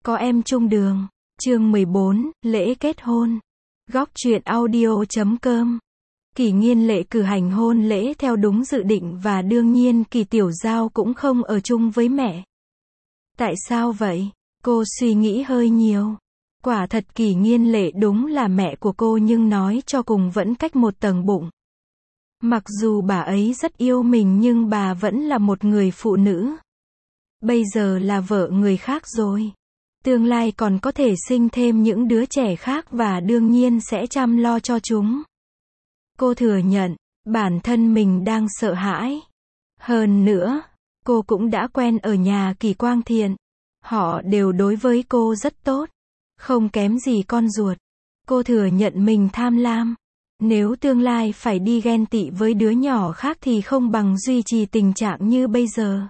Có em chung đường. Chương 14, lễ kết hôn. Góc truyện audio.com. Kỷ Nghiên Lệ cử hành hôn lễ theo đúng dự định và đương nhiên Kỳ Tiểu Giao cũng không ở chung với mẹ. Tại sao vậy? Cô suy nghĩ hơi nhiều. Quả thật Kỷ Nghiên Lệ đúng là mẹ của cô nhưng nói cho cùng vẫn cách một tầng bụng. Mặc dù bà ấy rất yêu mình nhưng bà vẫn là một người phụ nữ. Bây giờ là vợ người khác rồi. Tương lai còn có thể sinh thêm những đứa trẻ khác và đương nhiên sẽ chăm lo cho chúng. Cô thừa nhận, bản thân mình đang sợ hãi. Hơn nữa, cô cũng đã quen ở nhà Kỳ Quang Thiện. Họ đều đối với cô rất tốt. Không kém gì con ruột. Cô thừa nhận mình tham lam. Nếu tương lai phải đi ghen tị với đứa nhỏ khác thì không bằng duy trì tình trạng như bây giờ.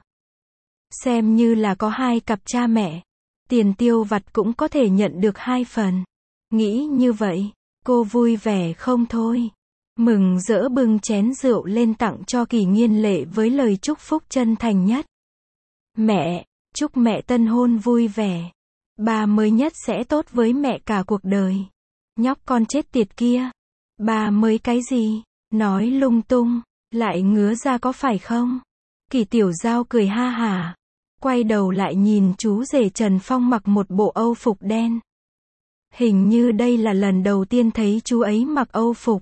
Xem như là có hai cặp cha mẹ. Tiền tiêu vặt cũng có thể nhận được 2 phần. Nghĩ như vậy, cô vui vẻ không thôi. Mừng rỡ bưng chén rượu lên tặng cho Kỷ Nghiên Lệ với lời chúc phúc chân thành nhất. Mẹ, chúc mẹ tân hôn vui vẻ. Ba mới nhất sẽ tốt với mẹ cả cuộc đời. Nhóc con chết tiệt kia. Ba mới cái gì? Nói lung tung, lại ngứa ra có phải không? Kỳ Tiểu Giao cười ha hả. Quay đầu lại nhìn chú rể Trần Phong mặc một bộ âu phục đen. Hình như đây là lần đầu tiên thấy chú ấy mặc âu phục.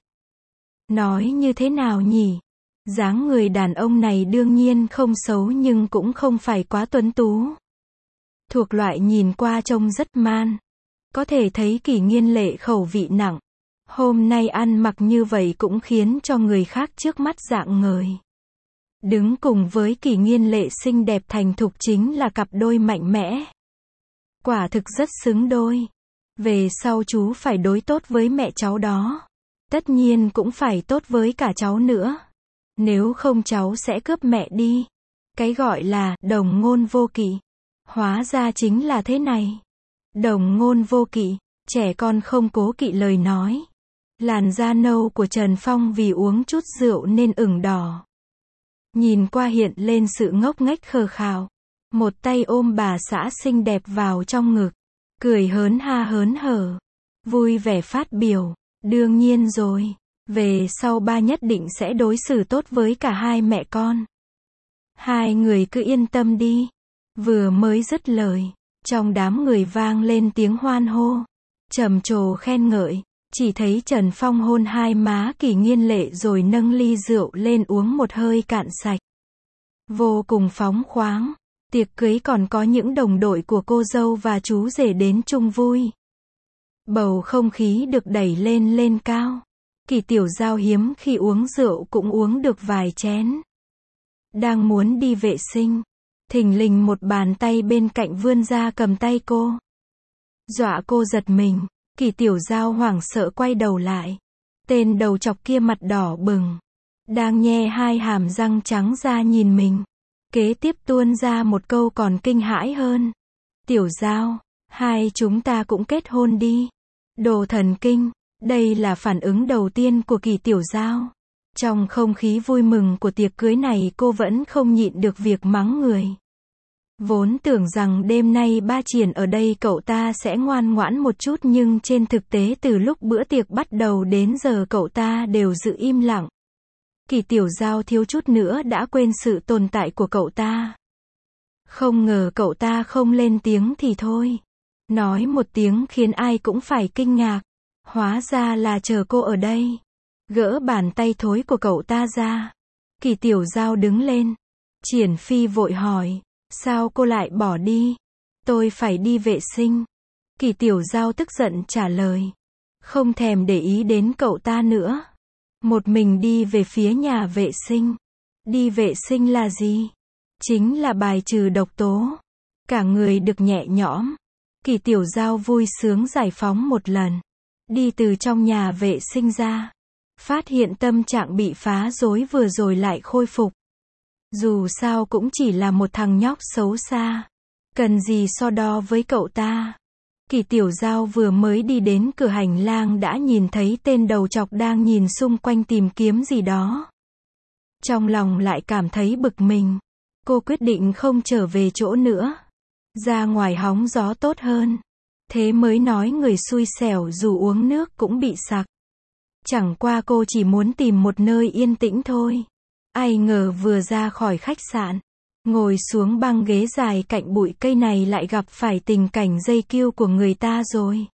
Nói như thế nào nhỉ? Dáng người đàn ông này đương nhiên không xấu nhưng cũng không phải quá tuấn tú. Thuộc loại nhìn qua trông rất man. Có thể thấy Kỷ Nghiên Lệ khẩu vị nặng. Hôm nay ăn mặc như vậy cũng khiến cho người khác trước mắt rạng ngời. Đứng cùng với Kỷ Nghiên Lệ xinh đẹp thành thục chính là cặp đôi mạnh mẽ. Quả thực rất xứng đôi. Về sau chú phải đối tốt với mẹ cháu đó. Tất nhiên cũng phải tốt với cả cháu nữa. Nếu không cháu sẽ cướp mẹ đi. Cái gọi là đồng ngôn vô kỵ. Hóa ra chính là thế này. Đồng ngôn vô kỵ, trẻ con không cố kỵ lời nói. Làn da nâu của Trần Phong vì uống chút rượu nên ửng đỏ. Nhìn qua hiện lên sự ngốc nghếch khờ khạo. Một tay ôm bà xã xinh đẹp vào trong ngực. Cười hớn ha hớn hở. Vui vẻ phát biểu. Đương nhiên rồi. Về sau ba nhất định sẽ đối xử tốt với cả hai mẹ con. Hai người cứ yên tâm đi. Vừa mới dứt lời. Trong đám người vang lên tiếng hoan hô. Trầm trồ khen ngợi. Chỉ thấy Trần Phong hôn hai má Kỷ Nghiên Lệ rồi nâng ly rượu lên uống một hơi cạn sạch. Vô cùng phóng khoáng. Tiệc cưới còn có những đồng đội của cô dâu và chú rể đến chung vui. Bầu không khí được đẩy lên cao. Kỳ Tiểu Giao hiếm khi uống rượu cũng uống được vài chén. Đang muốn đi vệ sinh. Thình lình một bàn tay bên cạnh vươn ra cầm tay cô. Dọa cô giật mình. Kỳ Tiểu Giao hoảng sợ quay đầu lại. Tên đầu chọc kia mặt đỏ bừng. Đang nhe hai hàm răng trắng ra nhìn mình. Kế tiếp tuôn ra một câu còn kinh hãi hơn. Tiểu Giao, hai chúng ta cũng kết hôn đi. Đồ thần kinh. Đây là phản ứng đầu tiên của Kỳ Tiểu Giao. Trong không khí vui mừng của tiệc cưới này cô vẫn không nhịn được việc mắng người. Vốn tưởng rằng đêm nay ba Triển ở đây cậu ta sẽ ngoan ngoãn một chút nhưng trên thực tế từ lúc bữa tiệc bắt đầu đến giờ cậu ta đều giữ im lặng. Kỳ Tiểu Giao thiếu chút nữa đã quên sự tồn tại của cậu ta. Không ngờ cậu ta không lên tiếng thì thôi. Nói một tiếng khiến ai cũng phải kinh ngạc. Hóa ra là chờ cô ở đây. Gỡ bàn tay thối của cậu ta ra. Kỳ Tiểu Giao đứng lên. Triển Phi vội hỏi. Sao cô lại bỏ đi? Tôi phải đi vệ sinh. Kỳ Tiểu Giao tức giận trả lời. Không thèm để ý đến cậu ta nữa. Một mình đi về phía nhà vệ sinh. Đi vệ sinh là gì? Chính là bài trừ độc tố. Cả người được nhẹ nhõm. Kỳ Tiểu Giao vui sướng giải phóng một lần. Đi từ trong nhà vệ sinh ra. Phát hiện tâm trạng bị phá rối vừa rồi lại khôi phục. Dù sao cũng chỉ là một thằng nhóc xấu xa. Cần gì so đo với cậu ta. Kỳ Tiểu Giao vừa mới đi đến cửa hành lang đã nhìn thấy tên đầu chọc đang nhìn xung quanh tìm kiếm gì đó. Trong lòng lại cảm thấy bực mình. Cô quyết định không trở về chỗ nữa. Ra ngoài hóng gió tốt hơn. Thế mới nói người xui xẻo dù uống nước cũng bị sặc. Chẳng qua cô chỉ muốn tìm một nơi yên tĩnh thôi. Ai ngờ vừa ra khỏi khách sạn, ngồi xuống băng ghế dài cạnh bụi cây này lại gặp phải tình cảnh dây cưu của người ta rồi.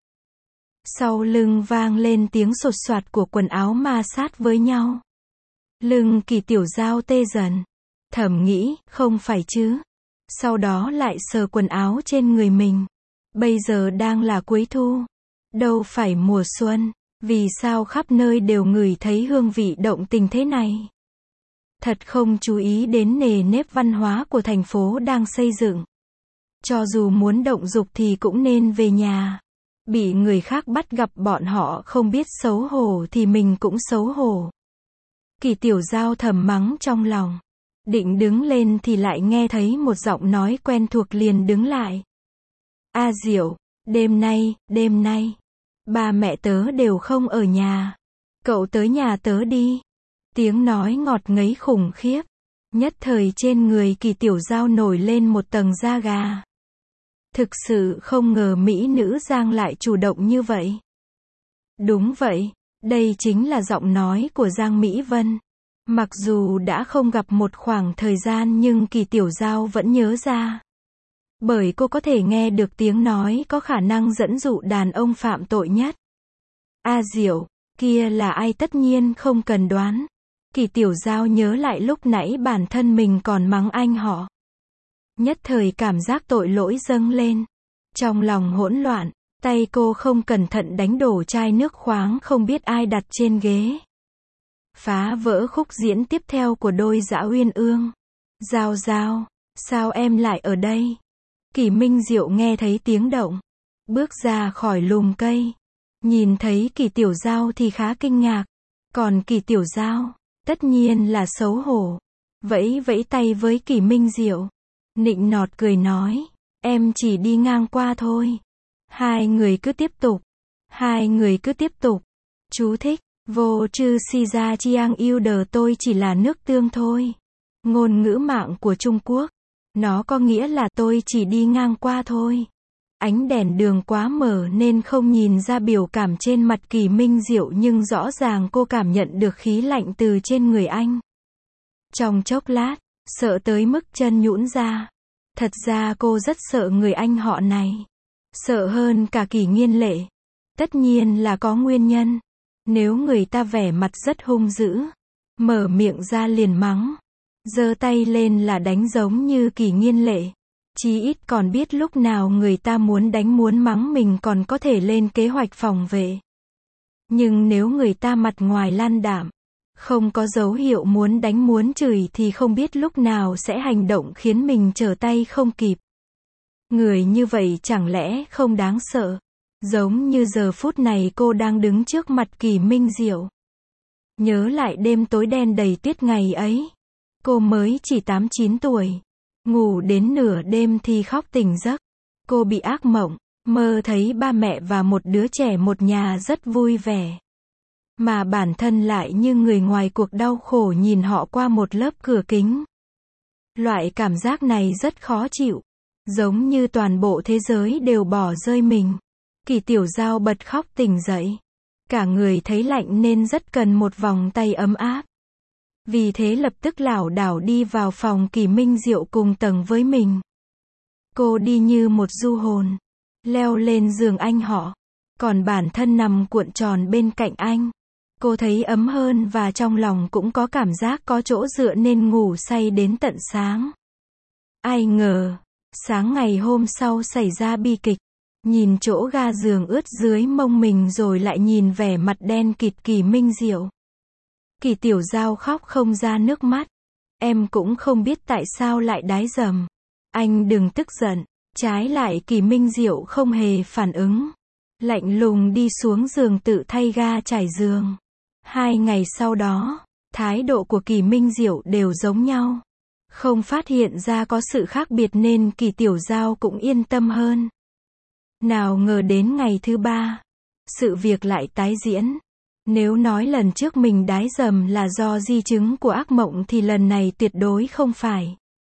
Sau lưng vang lên tiếng sột soạt của quần áo ma sát với nhau. Lưng Kỳ Tiểu Giao tê dần. Thầm nghĩ, không phải chứ. Sau đó lại sờ quần áo trên người mình. Bây giờ đang là cuối thu. Đâu phải mùa xuân. Vì sao khắp nơi đều ngửi thấy hương vị động tình thế này? Thật không chú ý đến nề nếp văn hóa của thành phố đang xây dựng. Cho dù muốn động dục thì cũng nên về nhà. Bị người khác bắt gặp bọn họ không biết xấu hổ thì mình cũng xấu hổ. Kỳ Tiểu Giao thầm mắng trong lòng. Định đứng lên thì lại nghe thấy một giọng nói quen thuộc liền đứng lại. A Diệu, đêm nay, ba mẹ tớ đều không ở nhà. Cậu tới nhà tớ đi. Tiếng nói ngọt ngấy khủng khiếp. Nhất thời trên người Kỳ Tiểu Giao nổi lên một tầng da gà. Thực sự không ngờ mỹ nữ Giang lại chủ động như vậy. Đúng vậy, đây chính là giọng nói của Giang Mỹ Vân. Mặc dù đã không gặp một khoảng thời gian nhưng Kỳ Tiểu Giao vẫn nhớ ra. Bởi cô có thể nghe được tiếng nói có khả năng dẫn dụ đàn ông phạm tội nhất. A Diệu, kia là ai tất nhiên không cần đoán. Kỳ Tiểu Giao nhớ lại lúc nãy bản thân mình còn mắng anh họ. Nhất thời cảm giác tội lỗi dâng lên. Trong lòng hỗn loạn, tay cô không cẩn thận đánh đổ chai nước khoáng không biết ai đặt trên ghế. Phá vỡ khúc diễn tiếp theo của đôi Dã Uyên Ương. Giao Giao, sao em lại ở đây? Kỳ Minh Diệu nghe thấy tiếng động. Bước ra khỏi lùm cây. Nhìn thấy Kỳ Tiểu Giao thì khá kinh ngạc. Còn Kỳ Tiểu Giao, tất nhiên là xấu hổ. Vẫy vẫy tay với Kỳ Minh Diệu. Nịnh nọt cười nói. Em chỉ đi ngang qua thôi. Hai người cứ tiếp tục. Chú thích. Vô chư si ra chiang yêu đờ tôi chỉ là nước tương thôi. Ngôn ngữ mạng của Trung Quốc. Nó có nghĩa là tôi chỉ đi ngang qua thôi. Ánh đèn đường quá mở nên không nhìn ra biểu cảm trên mặt Kỳ Minh Diệu nhưng rõ ràng cô cảm nhận được khí lạnh từ trên người anh. Trong chốc lát, sợ tới mức chân nhũn ra. Thật ra cô rất sợ người anh họ này. Sợ hơn cả Kỳ Nghiên Lệ. Tất nhiên là có nguyên nhân. Nếu người ta vẻ mặt rất hung dữ, mở miệng ra liền mắng, giơ tay lên là đánh giống như Kỳ Nghiên Lệ, chí ít còn biết lúc nào người ta muốn đánh muốn mắng mình còn có thể lên kế hoạch phòng vệ. Nhưng nếu người ta mặt ngoài lan đạm, không có dấu hiệu muốn đánh muốn chửi thì không biết lúc nào sẽ hành động khiến mình trở tay không kịp. Người như vậy chẳng lẽ không đáng sợ? Giống như giờ phút này cô đang đứng trước mặt Kỳ Minh Diệu. Nhớ lại đêm tối đen đầy tuyết ngày ấy. Cô mới chỉ 8-9 tuổi. Ngủ đến nửa đêm thì khóc tỉnh giấc. Cô bị ác mộng, mơ thấy ba mẹ và một đứa trẻ một nhà rất vui vẻ. Mà bản thân lại như người ngoài cuộc đau khổ nhìn họ qua một lớp cửa kính. Loại cảm giác này rất khó chịu. Giống như toàn bộ thế giới đều bỏ rơi mình. Kỳ Tiểu Giao bật khóc tỉnh dậy. Cả người thấy lạnh nên rất cần một vòng tay ấm áp. Vì thế lập tức lảo đảo đi vào phòng Kỳ Minh Diệu cùng tầng với mình. Cô đi như một du hồn. Leo lên giường anh họ. Còn bản thân nằm cuộn tròn bên cạnh anh. Cô thấy ấm hơn và trong lòng cũng có cảm giác có chỗ dựa nên ngủ say đến tận sáng. Ai ngờ, sáng ngày hôm sau xảy ra bi kịch. Nhìn chỗ ga giường ướt dưới mông mình rồi lại nhìn vẻ mặt đen kịt Kỳ Minh Diệu. Kỳ Tiểu Giao khóc không ra nước mắt. Em cũng không biết tại sao lại đái dầm. Anh đừng tức giận. Trái lại Kỳ Minh Diệu không hề phản ứng. Lạnh lùng đi xuống giường tự thay ga trải giường. 2 ngày sau đó, thái độ của Kỳ Minh Diệu đều giống nhau. Không phát hiện ra có sự khác biệt nên Kỳ Tiểu Giao cũng yên tâm hơn. Nào ngờ đến ngày thứ 3, sự việc lại tái diễn. Nếu nói lần trước mình đái dầm là do di chứng của ác mộng thì lần này tuyệt đối không phải.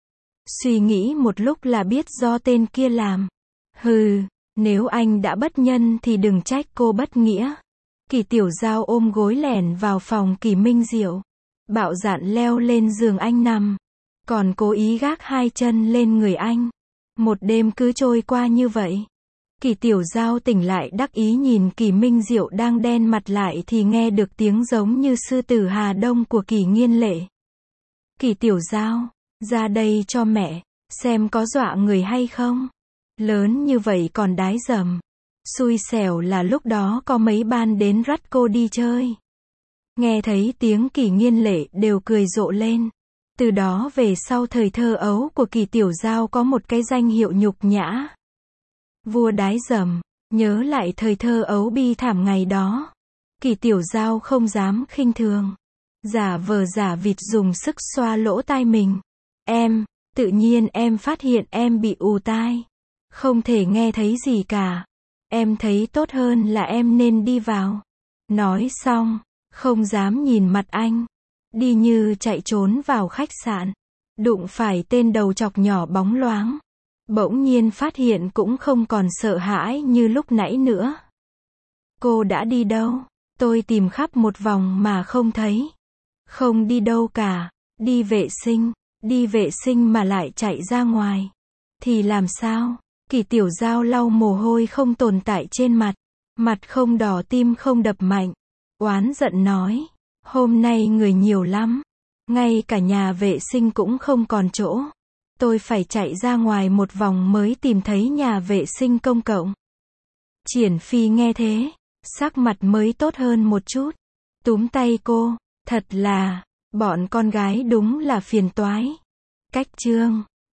Suy nghĩ một lúc là biết do tên kia làm. Hừ, nếu anh đã bất nhân thì đừng trách cô bất nghĩa. Kỳ Tiểu Giao ôm gối lẻn vào phòng Kỳ Minh Diệu. Bạo dạn leo lên giường anh nằm. Còn cố ý gác hai chân lên người anh. Một đêm cứ trôi qua như vậy. Kỳ Tiểu Giao tỉnh lại đắc ý nhìn Kỳ Minh Diệu đang đen mặt lại thì nghe được tiếng giống như sư tử Hà Đông của Kỳ Nghiên Lệ. Kỳ Tiểu Giao, ra đây cho mẹ, xem có dọa người hay không. Lớn như vậy còn đái dầm. Xui xẻo là lúc đó có mấy ban đến rắt cô đi chơi. Nghe thấy tiếng Kỳ Nghiên Lệ đều cười rộ lên. Từ đó về sau thời thơ ấu của Kỳ Tiểu Giao có một cái danh hiệu nhục nhã. Vua đái dầm. Nhớ lại thời thơ ấu bi thảm ngày đó. Kỳ Tiểu Giao không dám khinh thường. Giả vờ giả vịt dùng sức xoa lỗ tai mình. Tự nhiên em phát hiện em bị ù tai. Không thể nghe thấy gì cả. Em thấy tốt hơn là em nên đi vào. Nói xong, không dám nhìn mặt anh. Đi như chạy trốn vào khách sạn. Đụng phải tên đầu chọc nhỏ bóng loáng. Bỗng nhiên phát hiện cũng không còn sợ hãi như lúc nãy nữa. Cô đã đi đâu? Tôi tìm khắp một vòng mà không thấy. Không đi đâu cả. Đi vệ sinh. Đi vệ sinh mà lại chạy ra ngoài. Thì làm sao? Kỳ Tiểu Giao lau mồ hôi không tồn tại trên mặt. Mặt không đỏ tim không đập mạnh. Oán giận nói. Hôm nay người nhiều lắm. Ngay cả nhà vệ sinh cũng không còn chỗ. Tôi phải chạy ra ngoài một vòng mới tìm thấy nhà vệ sinh công cộng. Triển Phi nghe thế. Sắc mặt mới tốt hơn một chút. Túm tay cô. Thật là, bọn con gái đúng là phiền toái. Cách chương